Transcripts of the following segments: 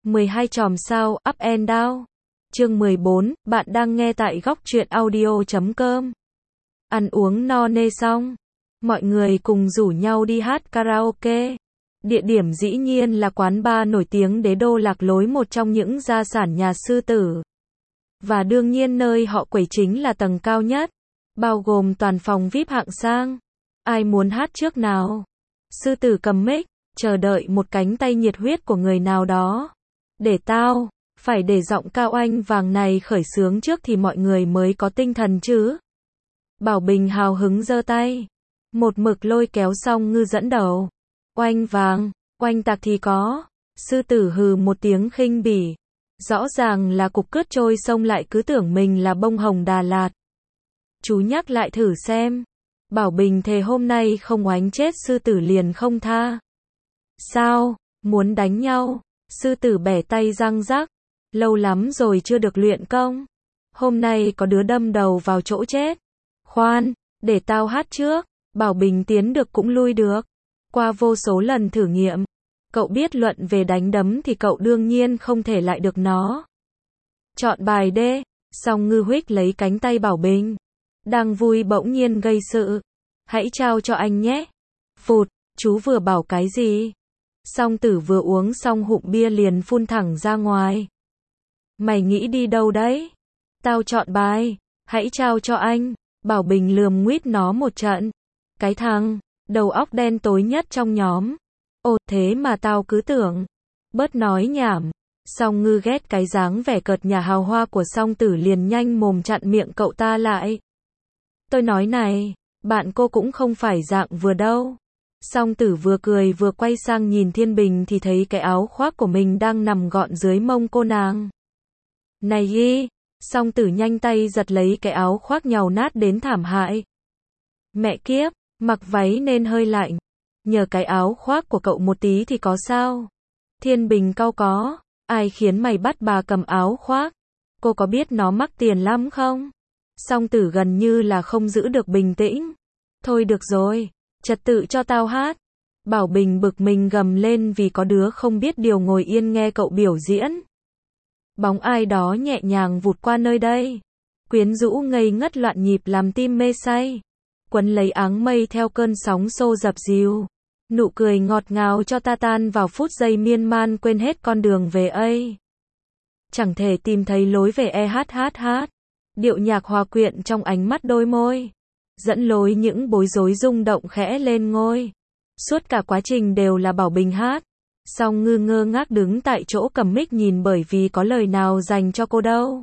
12 chòm sao, up and down. Chương 14, bạn đang nghe tại góc truyện audio.com. Ăn uống no nê xong, mọi người cùng rủ nhau đi hát karaoke. Địa điểm dĩ nhiên là quán bar nổi tiếng Đế Đô Lạc Lối, một trong những gia sản nhà Sư Tử. Và đương nhiên nơi họ quẩy chính là tầng cao nhất, bao gồm toàn phòng VIP hạng sang. Ai muốn hát trước nào? Sư Tử cầm mic, chờ đợi một cánh tay nhiệt huyết của người nào đó. Để tao, phải để giọng cao oanh vàng này khởi xướng trước thì mọi người mới có tinh thần chứ. Bảo Bình hào hứng giơ tay, một mực lôi kéo Song Ngư dẫn đầu. Oanh vàng, oanh tạc thì có. Sư Tử hừ một tiếng khinh bỉ. Rõ ràng là cục cứt trôi sông lại cứ tưởng mình là bông hồng Đà Lạt. Chú nhắc lại thử xem. Bảo Bình thề hôm nay không oánh chết Sư Tử liền không tha. Sao, muốn đánh nhau? Sư Tử bẻ tay răng rắc. Lâu lắm rồi chưa được luyện công. Hôm nay có đứa đâm đầu vào chỗ chết. Khoan, để tao hát trước. Bảo Bình tiến được cũng lui được. Qua vô số lần thử nghiệm, cậu biết luận về đánh đấm thì cậu đương nhiên không thể lại được nó. Chọn bài D. Song Ngư huých lấy cánh tay Bảo Bình. Đang vui bỗng nhiên gây sự. Hãy trao cho anh nhé. Phụt, chú vừa bảo cái gì? Song Tử vừa uống xong hụm bia liền phun thẳng ra ngoài. Mày nghĩ đi đâu đấy? Tao chọn bài. Hãy trao cho anh. Bảo Bình lườm nguýt nó một trận. Cái thằng đầu óc đen tối nhất trong nhóm. Ồ, thế mà tao cứ tưởng. Bớt nói nhảm. Song Ngư ghét cái dáng vẻ cợt nhả hào hoa của Song Tử liền nhanh mồm chặn miệng cậu ta lại. Tôi nói này, bạn cô cũng không phải dạng vừa đâu. Song Tử vừa cười vừa quay sang nhìn Thiên Bình thì thấy cái áo khoác của mình đang nằm gọn dưới mông cô nàng. Này Ghi, Song Tử nhanh tay giật lấy cái áo khoác nhàu nát đến thảm hại. Mẹ kiếp, mặc váy nên hơi lạnh. Nhờ cái áo khoác của cậu một tí thì có sao? Thiên Bình cau có. Ai khiến mày bắt bà cầm áo khoác? Cô có biết nó mắc tiền lắm không? Song Tử gần như là không giữ được bình tĩnh. Thôi được rồi, trật tự cho tao hát. Bảo Bình bực mình gầm lên vì có đứa không biết điều ngồi yên nghe cậu biểu diễn. Bóng ai đó nhẹ nhàng vụt qua nơi đây. Quyến rũ ngây ngất loạn nhịp làm tim mê say. Quấn lấy áng mây theo cơn sóng xô dập dìu. Nụ cười ngọt ngào cho ta tan vào phút giây miên man quên hết con đường về ấy. Chẳng thể tìm thấy lối về hát. Điệu nhạc hòa quyện trong ánh mắt đôi môi. Dẫn lối những bối rối rung động khẽ lên ngôi. Suốt cả quá trình đều là Bảo Bình hát. Song Ngư ngơ ngác đứng tại chỗ cầm mic nhìn bởi vì có lời nào dành cho cô đâu.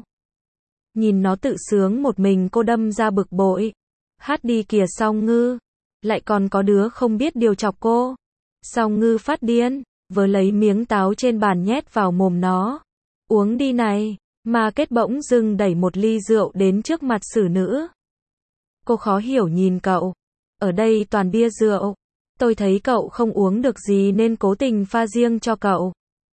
Nhìn nó tự sướng một mình cô đâm ra bực bội. Hát đi kìa Song Ngư. Lại còn có đứa không biết điều chọc cô. Song Ngư phát điên, vớ lấy miếng táo trên bàn nhét vào mồm nó. Uống đi này. Mà Kết bỗng dưng đẩy một ly rượu đến trước mặt xử nữ. Cô khó hiểu nhìn cậu. Ở đây toàn bia rượu. Tôi thấy cậu không uống được gì nên cố tình pha riêng cho cậu.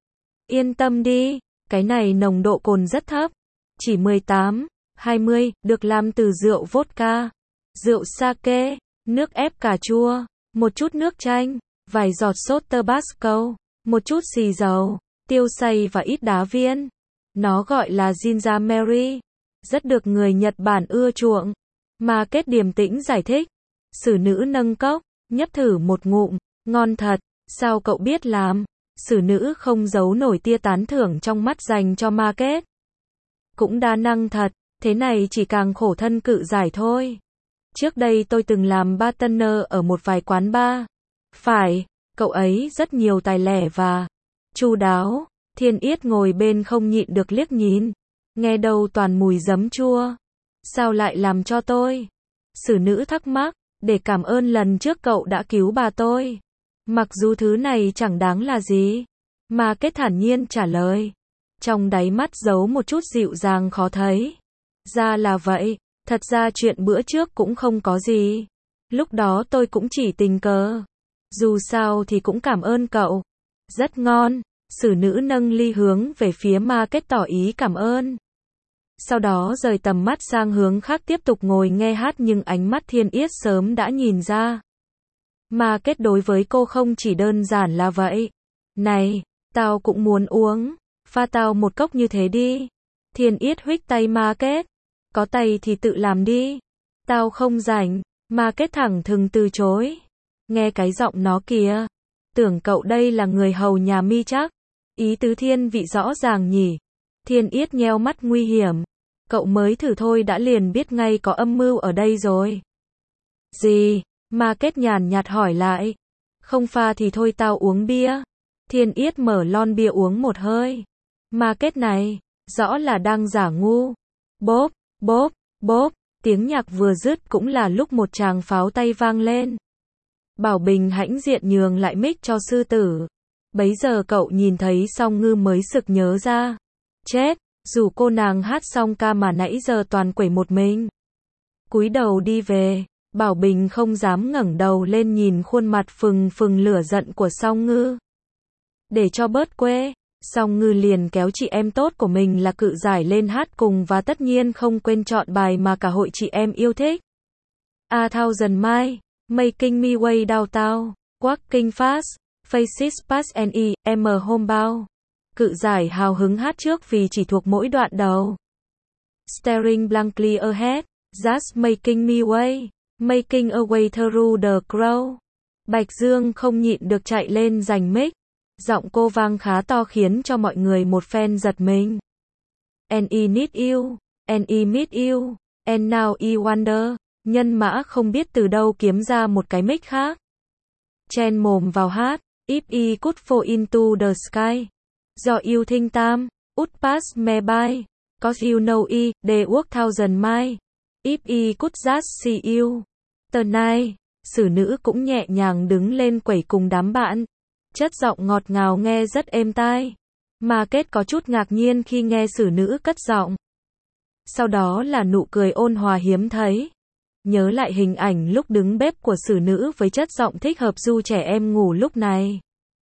Yên tâm đi, cái này nồng độ cồn rất thấp. Chỉ 18, 20, được làm từ rượu vodka, rượu sake, nước ép cà chua, một chút nước chanh, vài giọt sốt Tabasco, một chút xì dầu, tiêu xay và ít đá viên. Nó gọi là Ginger Mary. Rất được người Nhật Bản ưa chuộng. Mà Kết điềm tĩnh giải thích. Xử nữ nâng cốc, nhấp thử một ngụm. Ngon thật, sao cậu biết làm? Xử nữ không giấu nổi tia tán thưởng trong mắt dành cho Ma Kết. Cũng đa năng thật, thế này chỉ càng khổ thân cự giải thôi. Trước đây tôi từng làm bartender ở một vài quán bar. Phải, cậu ấy rất nhiều tài lẻ và chu đáo. Thiên Yết ngồi bên không nhịn được liếc nhìn. Nghe đâu toàn mùi giấm chua. Sao lại làm cho tôi? Xử nữ thắc mắc, để cảm ơn lần trước cậu đã cứu bà tôi. Mặc dù thứ này chẳng đáng là gì. Mà Kết thản nhiên trả lời. Trong đáy mắt giấu một chút dịu dàng khó thấy. Ra là vậy, thật ra chuyện bữa trước cũng không có gì. Lúc đó tôi cũng chỉ tình cờ. Dù sao thì cũng cảm ơn cậu. Rất ngon. Xử nữ nâng ly hướng về phía Ma Kết tỏ ý cảm ơn. Sau đó rời tầm mắt sang hướng khác tiếp tục ngồi nghe hát nhưng ánh mắt Thiên Yết sớm đã nhìn ra. Ma Kết đối với cô không chỉ đơn giản là vậy. Này, tao cũng muốn uống. Pha tao một cốc như thế đi. Thiên Yết huých tay Market. Có tay thì tự làm đi. Tao không rảnh. Market thẳng thừng từ chối. Nghe cái giọng nó kìa. Tưởng cậu đây là người hầu nhà mi chắc. Ý tứ thiên vị rõ ràng nhỉ. Thiên Yết nheo mắt nguy hiểm. Cậu mới thử thôi đã liền biết ngay có âm mưu ở đây rồi. Gì? Market nhàn nhạt hỏi lại. Không pha thì thôi tao uống bia. Thiên Yết mở lon bia uống một hơi. Market này, rõ là đang giả ngu. Bốp, bốp, bốp, tiếng nhạc vừa dứt cũng là lúc một tràng pháo tay vang lên. Bảo Bình hãnh diện nhường lại mic cho sư tử. Bấy giờ cậu nhìn thấy Song Ngư mới sực nhớ ra. Chết, dù cô nàng hát xong ca mà nãy giờ toàn quẩy một mình. Cúi đầu đi về, Bảo Bình không dám ngẩng đầu lên nhìn khuôn mặt phừng phừng lửa giận của Song Ngư. Để cho bớt quê, Song Ngư liền kéo chị em tốt của mình là Cự Giải lên hát cùng và tất nhiên không quên chọn bài mà cả hội chị em yêu thích. A Thousand Miles, Making Me Way Downtown, Walking Fast, Faces Past and M Homebound. Cự Giải hào hứng hát trước vì chỉ thuộc mỗi đoạn đầu. Staring blankly ahead, just making me way, making a way through the crowd. Bạch Dương không nhịn được chạy lên giành mic. Giọng cô vang khá to khiến cho mọi người một phen giật mình. And I need you, and I miss you, and now I wonder. Nhân mã không biết từ đâu kiếm ra một cái mic khác. Chen mồm vào hát. If I could fall into the sky. Do you think time would pass me by. Cause you know they walk thousand miles. If I could just see you tonight. Xử nữ cũng nhẹ nhàng đứng lên quẩy cùng đám bạn. Chất giọng ngọt ngào nghe rất êm tai. Market có chút ngạc nhiên khi nghe xử nữ cất giọng. Sau đó là nụ cười ôn hòa hiếm thấy. Nhớ lại hình ảnh lúc đứng bếp của xử nữ với chất giọng thích hợp du trẻ em ngủ lúc này.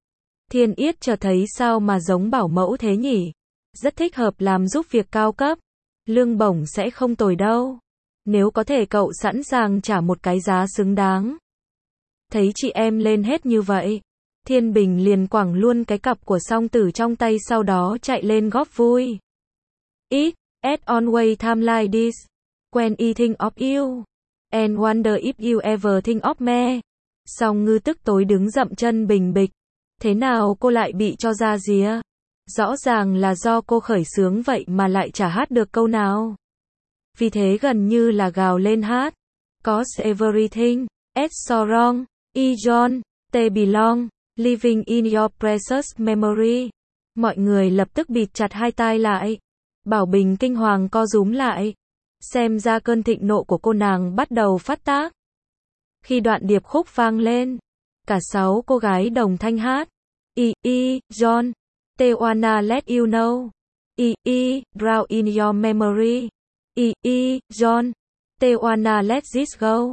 Thiên Yết chợt thấy sao mà giống bảo mẫu thế nhỉ? Rất thích hợp làm giúp việc cao cấp. Lương bổng sẽ không tồi đâu. Nếu có thể cậu sẵn sàng trả một cái giá xứng đáng. Thấy chị em lên hết như vậy. Thiên Bình liền quẳng luôn cái cặp của Song Tử trong tay sau đó chạy lên góp vui. It, at on way time like this. When I think of you. And wonder if you ever think of me. Song Ngư tức tối đứng dậm chân bình bịch. Thế nào cô lại bị cho ra ría? Rõ ràng là do cô khởi xướng vậy mà lại chả hát được câu nào. Vì thế gần như là gào lên hát. Cause everything, is so wrong, I John, they belong, living in your precious memory. Mọi người lập tức bịt chặt hai tai lại. Bảo Bình kinh hoàng co rúm lại. Xem ra cơn thịnh nộ của cô nàng bắt đầu phát tác. Khi đoạn điệp khúc vang lên, cả 6 cô gái đồng thanh hát. John, they wanna let you know. Drown in your memory. John, they wanna let this go.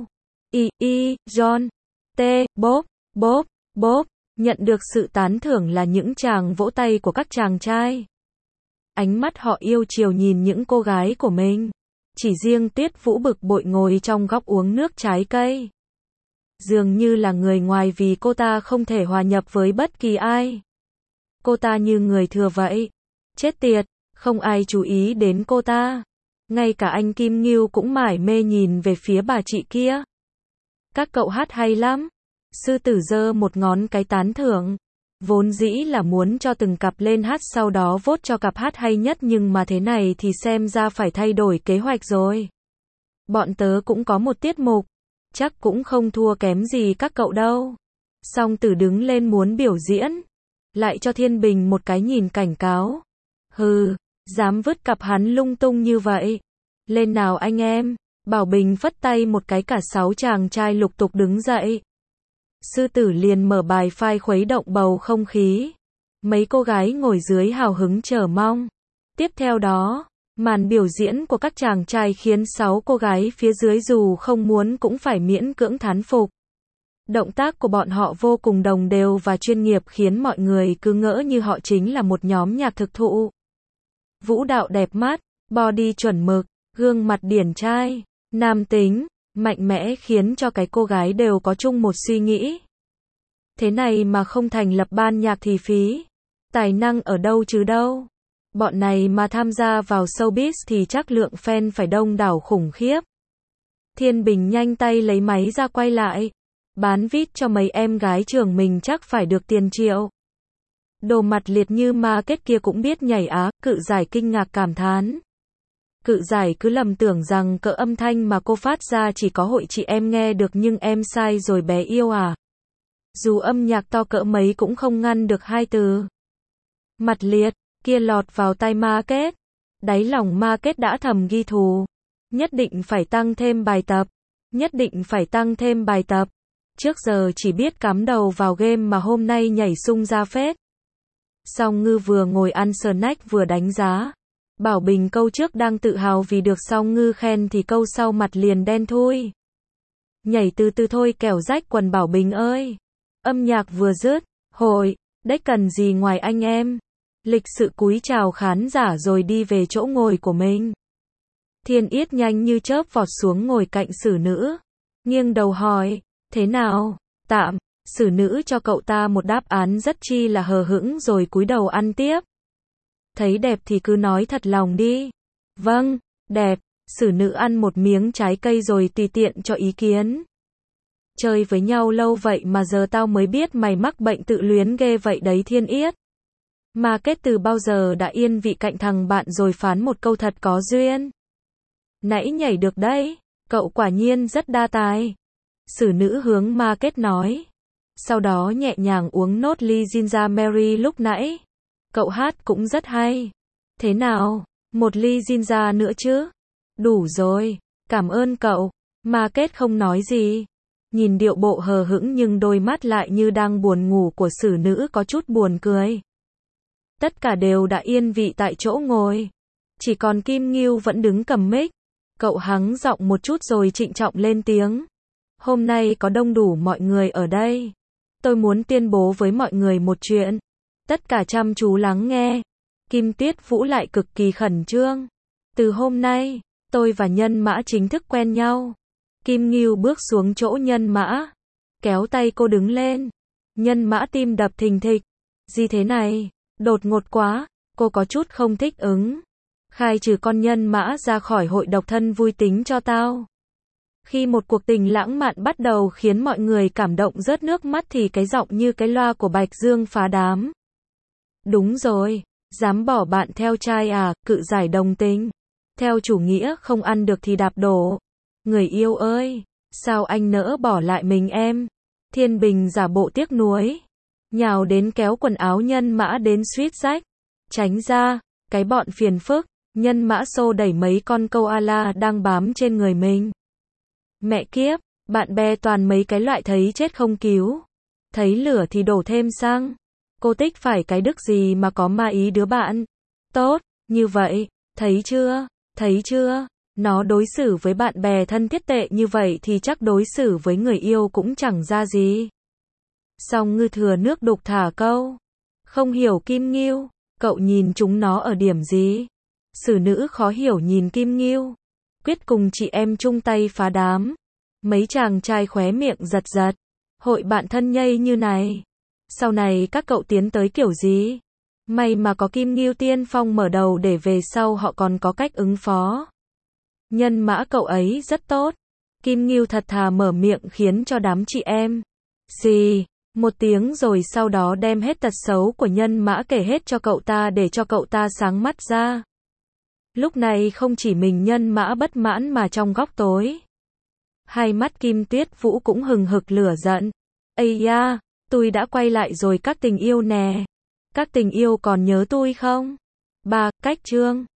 John, bốp, bốp, bốp. Nhận được sự tán thưởng là những tràng vỗ tay của các chàng trai. Ánh mắt họ yêu chiều nhìn những cô gái của mình. Chỉ riêng Tiết Vũ bực bội ngồi trong góc uống nước trái cây. Dường như là người ngoài vì cô ta không thể hòa nhập với bất kỳ ai. Cô ta như người thừa vậy. Chết tiệt, không ai chú ý đến cô ta. Ngay cả anh Kim Ngưu cũng mải mê nhìn về phía bà chị kia. Các cậu hát hay lắm. Sư tử giơ một ngón cái tán thưởng. Vốn dĩ là muốn cho từng cặp lên hát sau đó vote cho cặp hát hay nhất nhưng mà thế này thì xem ra phải thay đổi kế hoạch rồi. Bọn tớ cũng có một tiết mục. Chắc cũng không thua kém gì các cậu đâu. Song Tử đứng lên muốn biểu diễn. Lại cho Thiên Bình một cái nhìn cảnh cáo. Hừ, dám vứt cặp hắn lung tung như vậy. Lên nào anh em. Bảo Bình phất tay một cái cả 6 chàng trai lục tục đứng dậy. Sư tử liền mở bài phai khuấy động bầu không khí. Mấy cô gái ngồi dưới hào hứng chờ mong. Tiếp theo đó, màn biểu diễn của các chàng trai khiến 6 cô gái phía dưới dù không muốn cũng phải miễn cưỡng thán phục. Động tác của bọn họ vô cùng đồng đều và chuyên nghiệp khiến mọi người cứ ngỡ như họ chính là một nhóm nhạc thực thụ. Vũ đạo đẹp mắt, body chuẩn mực, gương mặt điển trai, nam tính, mạnh mẽ khiến cho cái cô gái đều có chung một suy nghĩ. Thế này mà không thành lập ban nhạc thì phí. Tài năng ở đâu chứ đâu. Bọn này mà tham gia vào showbiz thì chắc lượng fan phải đông đảo khủng khiếp. Thiên Bình nhanh tay lấy máy ra quay lại. Bán vít cho mấy em gái trường mình chắc phải được tiền triệu. Đồ mặt liệt như ma kết kia cũng biết nhảy á, Cự Giải kinh ngạc cảm thán. Cự Giải cứ lầm tưởng rằng cỡ âm thanh mà cô phát ra chỉ có hội chị em nghe được nhưng em sai rồi bé yêu à. Dù âm nhạc to cỡ mấy cũng không ngăn được hai từ. Mặt liệt, kia lọt vào tai ma kết. Đáy lòng ma kết đã thầm ghi thù. Nhất định phải tăng thêm bài tập. Nhất định phải tăng thêm bài tập. Trước giờ chỉ biết cắm đầu vào game mà hôm nay nhảy sung ra phết. Song Ngư vừa ngồi ăn snack vừa đánh giá. Bảo Bình câu trước đang tự hào vì được Song Ngư khen thì câu sau mặt liền đen thui. Nhảy từ từ thôi kẻo rách quần Bảo Bình ơi. Âm nhạc vừa dứt, hội, đấy cần gì ngoài anh em. Lịch sự cúi chào khán giả rồi đi về chỗ ngồi của mình. Thiên Yết nhanh như chớp vọt xuống ngồi cạnh Sử Nữ. Nghiêng đầu hỏi, thế nào, tạm. Sử Nữ cho cậu ta một đáp án rất chi là hờ hững rồi cúi đầu ăn tiếp. Thấy đẹp thì cứ nói thật lòng đi. Vâng, đẹp. Sử Nữ ăn một miếng trái cây rồi tùy tiện cho ý kiến. Chơi với nhau lâu vậy mà giờ tao mới biết mày mắc bệnh tự luyến ghê vậy đấy Thiên Yết. Mà kết từ bao giờ đã yên vị cạnh thằng bạn rồi phán một câu thật có duyên. Nãy nhảy được đấy, cậu quả nhiên rất đa tài. Sử Nữ hướng Ma Kết nói. Sau đó nhẹ nhàng uống nốt ly Ginger Mary lúc nãy. Cậu hát cũng rất hay. Thế nào, một ly Ginger nữa chứ? Đủ rồi, cảm ơn cậu. Ma Kết không nói gì. Nhìn điệu bộ hờ hững nhưng đôi mắt lại như đang buồn ngủ của Sử Nữ có chút buồn cười. Tất cả đều đã yên vị tại chỗ ngồi. Chỉ còn Kim Ngưu vẫn đứng cầm mic. Cậu hắng giọng một chút rồi trịnh trọng lên tiếng. Hôm nay có đông đủ mọi người ở đây. Tôi muốn tuyên bố với mọi người một chuyện. Tất cả chăm chú lắng nghe. Kim Tuyết Vũ lại cực kỳ khẩn trương. Từ hôm nay, tôi và Nhân Mã chính thức quen nhau. Kim Ngưu bước xuống chỗ Nhân Mã. Kéo tay cô đứng lên. Nhân Mã tim đập thình thịch. Gì thế này? Đột ngột quá. Cô có chút không thích ứng. Khai trừ con Nhân Mã ra khỏi hội độc thân vui tính cho tao. Khi một cuộc tình lãng mạn bắt đầu khiến mọi người cảm động rớt nước mắt thì cái giọng như cái loa của Bạch Dương phá đám. Đúng rồi, dám bỏ bạn theo trai à, Cự Giải đồng tình. Theo chủ nghĩa không ăn được thì đạp đổ. Người yêu ơi, sao anh nỡ bỏ lại mình em? Thiên Bình giả bộ tiếc nuối. Nhào đến kéo quần áo Nhân Mã đến suýt rách. Tránh ra, cái bọn phiền phức. Nhân Mã xô đẩy mấy con koala đang bám trên người mình. Mẹ kiếp, bạn bè toàn mấy cái loại thấy chết không cứu. Thấy lửa thì đổ thêm xăng. Cô Tích phải cái đức gì mà có ma ý đứa bạn. Tốt, như vậy, thấy chưa, nó đối xử với bạn bè thân thiết tệ như vậy thì chắc đối xử với người yêu cũng chẳng ra gì. Song Ngư thừa nước đục thả câu. Không hiểu Kim Ngưu, cậu nhìn chúng nó ở điểm gì? Sử Nữ khó hiểu nhìn Kim Ngưu. Quyết cùng chị em chung tay phá đám. Mấy chàng trai khóe miệng giật giật. Hội bạn thân nhây như này. Sau này các cậu tiến tới kiểu gì? May mà có Kim Ngưu tiên phong mở đầu để về sau họ còn có cách ứng phó. Nhân Mã cậu ấy rất tốt. Kim Ngưu thật thà mở miệng khiến cho đám chị em. Xì, một tiếng rồi sau đó đem hết tật xấu của Nhân Mã kể hết cho cậu ta để cho cậu ta sáng mắt ra. Lúc này không chỉ mình Nhân Mã bất mãn mà trong góc tối. Hai mắt Kim Tuyết Vũ cũng hừng hực lửa giận. Ây da, tôi đã quay lại rồi các tình yêu nè. Các tình yêu còn nhớ tôi không? 3. Cách chương